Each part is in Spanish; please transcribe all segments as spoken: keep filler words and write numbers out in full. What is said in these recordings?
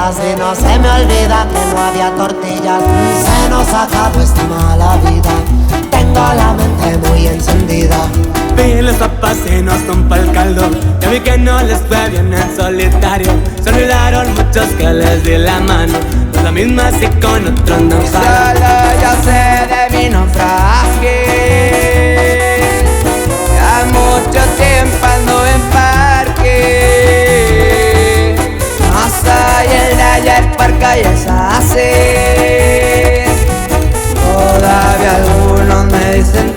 y no se me olvida que no había tortillas. Se nos acabó esta mala vida. Tengo la mente muy encendida. Vi los papas y no son pa'l caldo. Ya vi que no les fue bien en solitario. Se olvidaron muchos que les di la mano. No es la misma si con otros no Y pagan. solo yo sé de mi naufragio. Ya mucho tiempo ando en parque. Hasta y el de ayer por calles así. Todavía algunos me dicen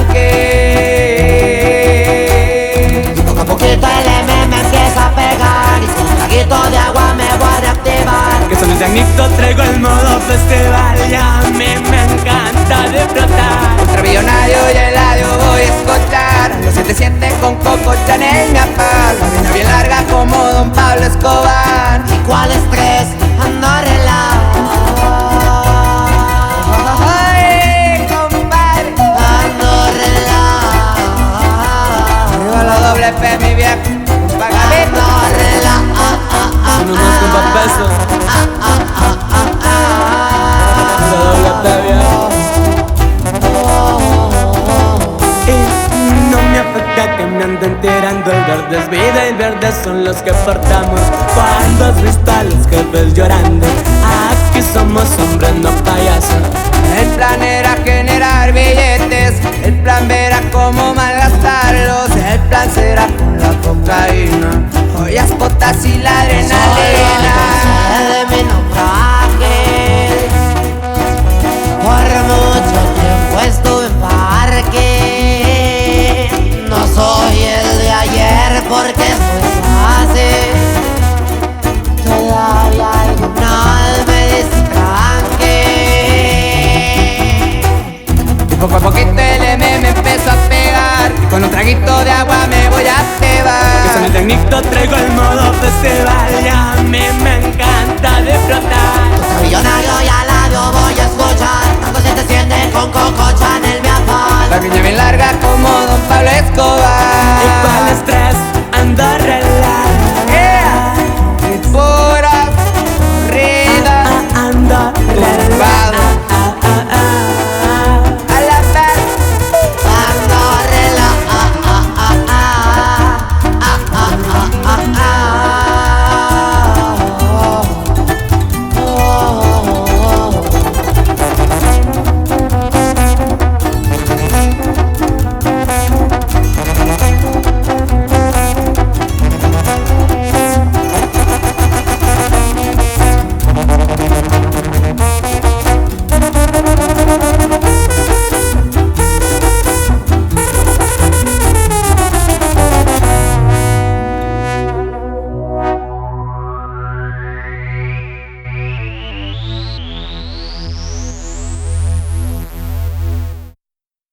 tranque. Y poco a poquito el M me empieza a pegar. Y con un traguito de agua me voy a reactivar. Que son el Agnito, traigo el modo festival. Y a mí me encanta disfrutar. Ultra millonario y el audio voy a escuchar. Los siete siente con Coco Chanel me apar. La vida bien larga como Don Pablo Escobar. ¿Y cuál estrés? Ando relajado. Ay, compadre. Ando relajado. Arriba la doble P, mi viejo. Pagadito. Ando relajado. Son unos compa pesos. La doble P, viejo. Y no me afecta que me anden tirando. El verde es vida y verde son los que portamos. Cuando has visto a los jefes llorando.